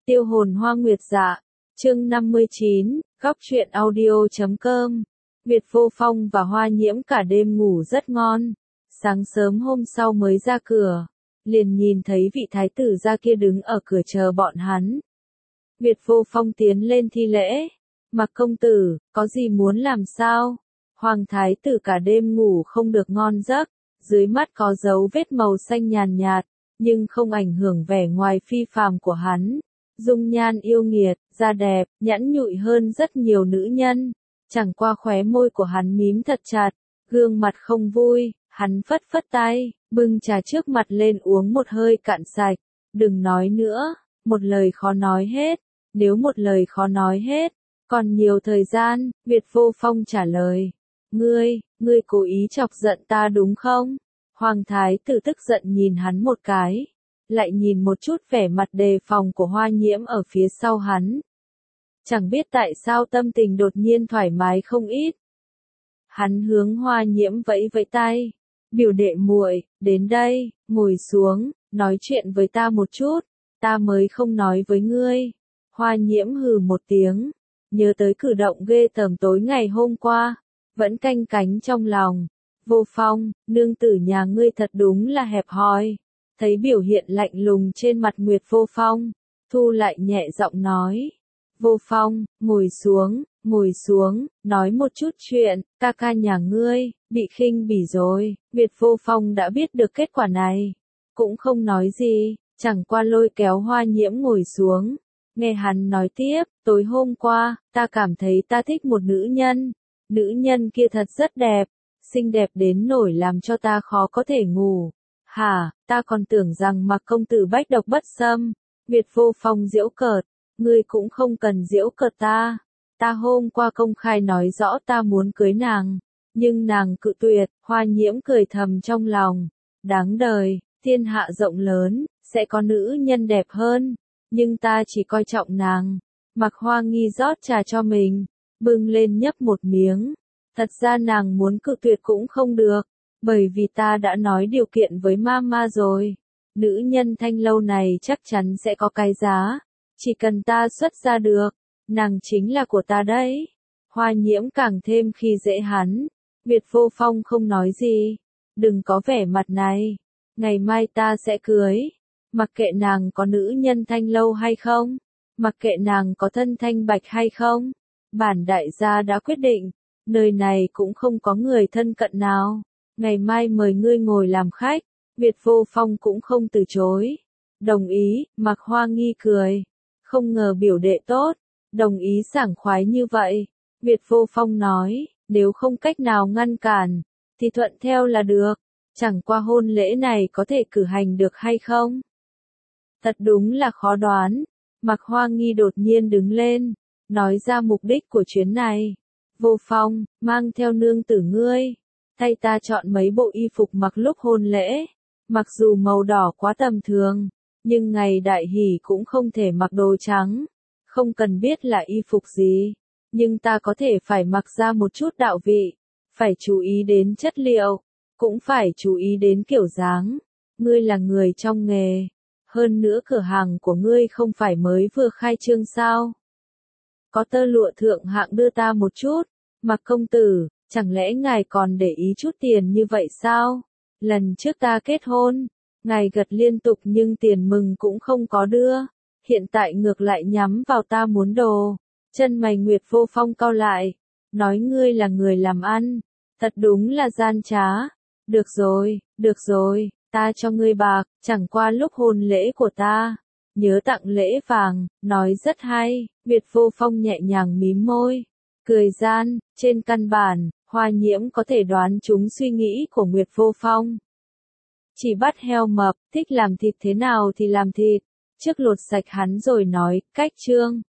Tiêu hồn hoa nguyệt dạ. Chương 59, góc truyện audio.com. Việt Vô Phong và Hoa Nhiễm cả đêm ngủ rất ngon. Sáng sớm hôm sau mới ra cửa, liền nhìn thấy vị thái tử gia kia đứng ở cửa chờ bọn hắn. Việt Vô Phong tiến lên thi lễ. Mặc công tử, có gì muốn làm sao? Hoàng thái tử cả đêm ngủ không được ngon giấc, dưới mắt có dấu vết màu xanh nhàn nhạt, nhưng không ảnh hưởng vẻ ngoài phi phàm của hắn. Dung nhan yêu nghiệt, da đẹp, nhẵn nhụi hơn rất nhiều nữ nhân. Chẳng qua khóe môi của hắn mím thật chặt, gương mặt không vui, hắn phất phất tay, bưng trà trước mặt lên uống một hơi cạn sạch. Đừng nói nữa, một lời khó nói hết, nếu một lời khó nói hết, còn nhiều thời gian. Việt Vô Phong trả lời. Ngươi cố ý chọc giận ta đúng không? Hoàng thái tử tức giận nhìn hắn một cái, lại nhìn một chút vẻ mặt đề phòng của Hoa Nhiễm ở phía sau hắn. Chẳng biết tại sao tâm tình đột nhiên thoải mái không ít. Hắn hướng Hoa Nhiễm vẫy vẫy tay, biểu đệ muội, đến đây, ngồi xuống, nói chuyện với ta một chút, ta mới không nói với ngươi. Hoa Nhiễm hừ một tiếng, nhớ tới cử động ghê tởm tối ngày hôm qua, vẫn canh cánh trong lòng. Vô Phong, nương tử nhà ngươi thật đúng là hẹp hòi. Thấy biểu hiện lạnh lùng trên mặt Nguyệt Vô Phong, thu lại nhẹ giọng nói. Vô Phong, ngồi xuống, nói một chút chuyện, ca ca nhà ngươi, bị khinh bỉ rồi. Việt Vô Phong đã biết được kết quả này, cũng không nói gì, chẳng qua lôi kéo Hoa Nhiễm ngồi xuống. Nghe hắn nói tiếp, tối hôm qua, ta cảm thấy ta thích một nữ nhân kia thật rất đẹp, xinh đẹp đến nổi làm cho ta khó có thể ngủ. Hả, ta còn tưởng rằng Mặc công tử bách độc bất xâm. Việt Vô Phong giễu cợt, ngươi cũng không cần giễu cợt ta. Ta hôm qua công khai nói rõ ta muốn cưới nàng, nhưng nàng cự tuyệt. Hoa Nhiễm cười thầm trong lòng, đáng đời, thiên hạ rộng lớn, sẽ có nữ nhân đẹp hơn, nhưng ta chỉ coi trọng nàng. Mặc Hoa Nghi rót trà cho mình, bưng lên nhấp một miếng. Thật ra nàng muốn cự tuyệt cũng không được, bởi vì ta đã nói điều kiện với mama rồi. Nữ nhân Thanh Lâu này chắc chắn sẽ có cái giá, chỉ cần ta xuất ra được, nàng chính là của ta đấy. Hoa Nhiễm càng thêm khi dễ hắn. Việt Vô Phong không nói gì. Đừng có vẻ mặt này, ngày mai ta sẽ cưới. Mặc kệ nàng có nữ nhân Thanh Lâu hay không, mặc kệ nàng có thân thanh bạch hay không, bản đại gia đã quyết định, nơi này cũng không có người thân cận nào. Ngày mai mời ngươi ngồi làm khách. Việt Vô Phong cũng không từ chối. Đồng ý. Mặc Hoa Nghi cười, không ngờ biểu đệ tốt, đồng ý sảng khoái như vậy. Việt Vô Phong nói, nếu không cách nào ngăn cản, thì thuận theo là được. Chẳng qua hôn lễ này có thể cử hành được hay không? Thật đúng là khó đoán. Mặc Hoa Nghi đột nhiên đứng lên, nói ra mục đích của chuyến này. Vô Phong, mang theo nương tử ngươi, thay ta chọn mấy bộ y phục mặc lúc hôn lễ. Mặc dù màu đỏ quá tầm thường, nhưng ngày đại hỷ cũng không thể mặc đồ trắng. Không cần biết là y phục gì, nhưng ta có thể phải mặc ra một chút đạo vị. Phải chú ý đến chất liệu, cũng phải chú ý đến kiểu dáng. Ngươi là người trong nghề, hơn nữa cửa hàng của ngươi không phải mới vừa khai trương sao? Có tơ lụa thượng hạng đưa ta một chút. Mặc công tử, chẳng lẽ ngài còn để ý chút tiền như vậy sao? Lần trước ta kết hôn, ngài gật liên tục nhưng tiền mừng cũng không có đưa. Hiện tại ngược lại nhắm vào ta muốn đồ. Chân mày Nguyệt Vô Phong cau lại, nói ngươi là người làm ăn, thật đúng là gian trá. Được rồi, ta cho ngươi bạc, chẳng qua lúc hôn lễ của ta, nhớ tặng lễ vàng. Nói rất hay. Việt Vô Phong nhẹ nhàng mím môi, cười gian. Trên căn bản, Hoa Nhiễm có thể đoán trúng suy nghĩ của Nguyệt Vô Phong. Chỉ bắt heo mập, thích làm thịt thế nào thì làm thịt. Trước lột sạch hắn rồi nói, cách chương.